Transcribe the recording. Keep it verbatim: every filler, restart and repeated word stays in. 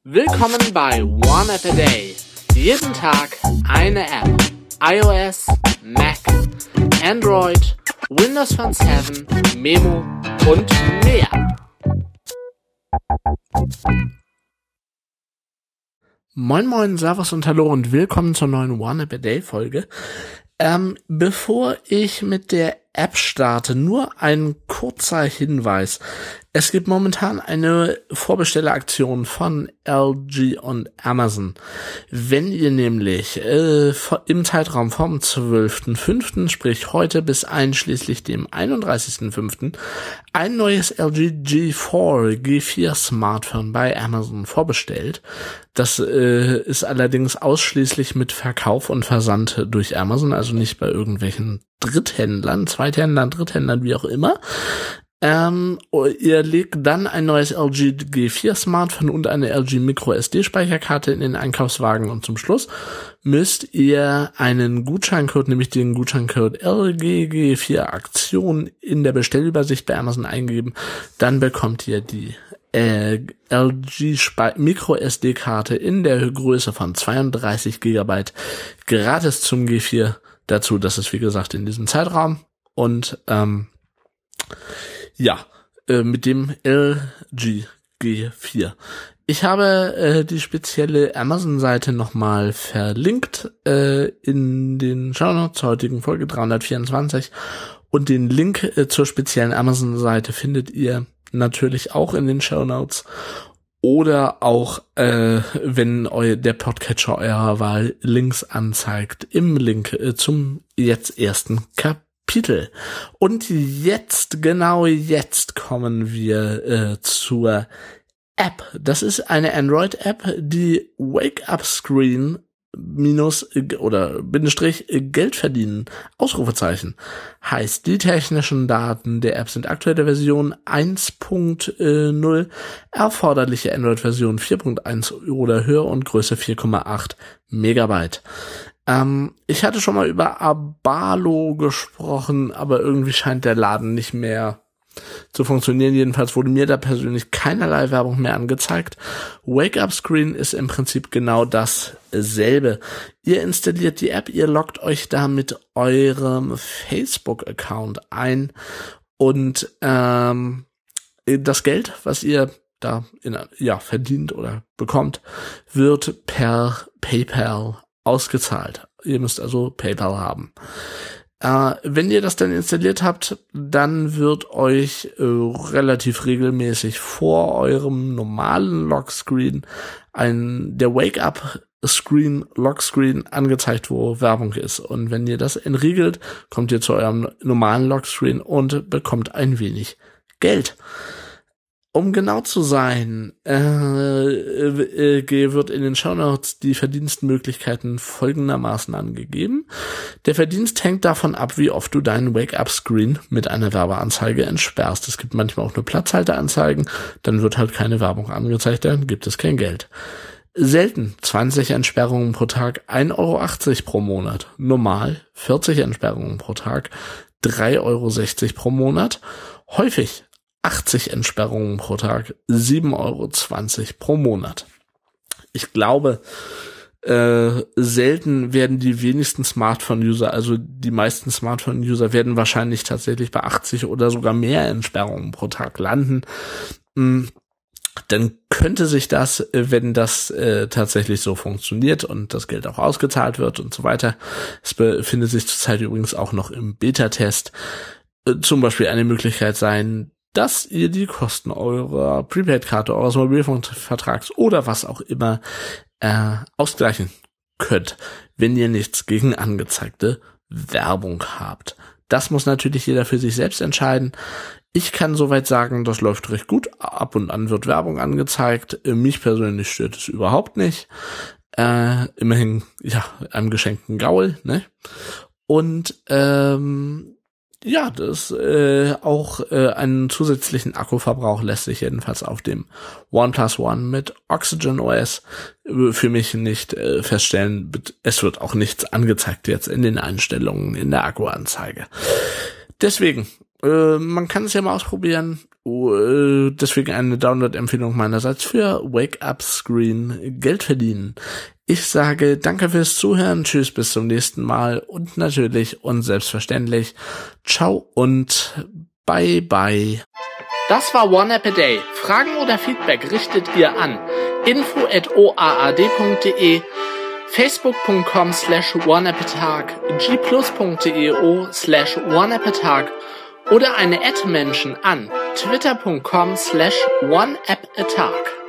Willkommen bei One App a Day. Jeden Tag eine App. iOS, Mac, Android, Windows Phone sieben, Memo und mehr. Moin moin, Servus und Hallo und willkommen zur neuen One App a Day Folge. Ähm, bevor ich mit der App starte, nur ein kurzer Hinweis. Es gibt momentan eine Vorbestelleraktion von L G und Amazon. Wenn ihr nämlich äh, im Zeitraum vom zwölften fünften, sprich heute bis einschließlich dem einunddreißigsten fünften ein neues L G G vier G vier Smartphone bei Amazon vorbestellt, das äh, ist allerdings ausschließlich mit Verkauf und Versand durch Amazon, also nicht bei irgendwelchen Dritthändlern, Zweithändlern, Dritthändlern, wie auch immer. Ähm, ihr legt dann ein neues L G G vier Smartphone und eine L G Micro S D Speicherkarte in den Einkaufswagen und zum Schluss müsst ihr einen Gutscheincode, nämlich den Gutscheincode L G G vier Aktion in der Bestellübersicht bei Amazon eingeben. Dann bekommt ihr die äh, L G Spe- Micro S D Karte in der Größe von zweiunddreißig Gigabyte gratis zum G vier dazu. Das ist wie gesagt in diesem Zeitraum und ähm, ja, äh, mit dem L G G vier. Ich habe äh, die spezielle Amazon-Seite nochmal verlinkt äh, in den Shownotes zur heutigen Folge dreihundertvierundzwanzig und den Link äh, zur speziellen Amazon-Seite findet ihr natürlich auch in den Shownotes oder auch, äh, wenn eu- der Podcatcher eurer Wahl Links anzeigt, im Link äh, zum jetzt ersten Kapitel. Kapitel. Und jetzt, genau jetzt kommen wir äh, zur App. Das ist eine Android-App, die Wake-up-Screen minus oder Bindestrich Geld verdienen, Ausrufezeichen, heißt. Die technischen Daten der App sind aktuelle Version eins Punkt null, erforderliche Android-Version vier Punkt eins oder höher und Größe vier Komma acht Megabyte. Ähm, ich hatte schon mal über Abalo gesprochen, aber irgendwie scheint der Laden nicht mehr zu funktionieren. Jedenfalls wurde mir da persönlich keinerlei Werbung mehr angezeigt. Wake-up-Screen ist im Prinzip genau dasselbe. Ihr installiert die App, ihr loggt euch da mit eurem Facebook-Account ein und ähm, das Geld, was ihr da in, ja verdient oder bekommt, wird per PayPal ausgezahlt. Ihr müsst also PayPal haben. Äh, wenn ihr das dann installiert habt, dann wird euch äh, relativ regelmäßig vor eurem normalen Lockscreen ein der Wake-up-Screen, Lockscreen angezeigt, wo Werbung ist. Und wenn ihr das entriegelt, kommt ihr zu eurem normalen Lockscreen und bekommt ein wenig Geld. Um genau zu sein, äh, äh, wird in den Shownotes die Verdienstmöglichkeiten folgendermaßen angegeben. Der Verdienst hängt davon ab, wie oft du deinen Wake-up-Screen mit einer Werbeanzeige entsperrst. Es gibt manchmal auch nur Platzhalteranzeigen, dann wird halt keine Werbung angezeigt, dann gibt es kein Geld. Selten zwanzig Entsperrungen pro Tag, ein Euro achtzig pro Monat. Normal vierzig Entsperrungen pro Tag, drei Euro sechzig pro Monat. Häufig achtzig Entsperrungen pro Tag, sieben Euro zwanzig pro Monat. Ich glaube, äh, selten werden die wenigsten Smartphone-User, also die meisten Smartphone-User werden wahrscheinlich tatsächlich bei achtzig oder sogar mehr Entsperrungen pro Tag landen. Mhm. Dann könnte sich das, wenn das äh, tatsächlich so funktioniert und das Geld auch ausgezahlt wird und so weiter, es befindet sich zurzeit übrigens auch noch im Beta-Test, äh, zum Beispiel eine Möglichkeit sein, dass ihr die Kosten eurer Prepaid-Karte, eures Mobilfunkvertrags oder was auch immer äh, ausgleichen könnt, wenn ihr nichts gegen angezeigte Werbung habt. Das muss natürlich jeder für sich selbst entscheiden. Ich kann soweit sagen, das läuft recht gut. Ab und an wird Werbung angezeigt. Mich persönlich stört es überhaupt nicht. Äh, immerhin, ja, einem geschenkten Gaul, ne? Und ähm, ja, das äh, auch äh, einen zusätzlichen Akkuverbrauch lässt sich jedenfalls auf dem OnePlus One mit Oxygen O S äh, für mich nicht äh, feststellen. Es wird auch nichts angezeigt jetzt in den Einstellungen in der Akkuanzeige. Deswegen, äh, man kann es ja mal ausprobieren. Uh, deswegen eine Download-Empfehlung meinerseits für Wake Up Screen Geld verdienen. Ich sage danke fürs Zuhören, tschüss, bis zum nächsten Mal und natürlich und selbstverständlich ciao und bye bye. Das war One App a Day. Fragen oder Feedback richtet ihr an info at o a a d punkt d e, facebook punkt com slash oneappatag, g plus punkt d e o slash oneappatag oder eine Ad-Menschen an twitter punkt com slash oneappatag.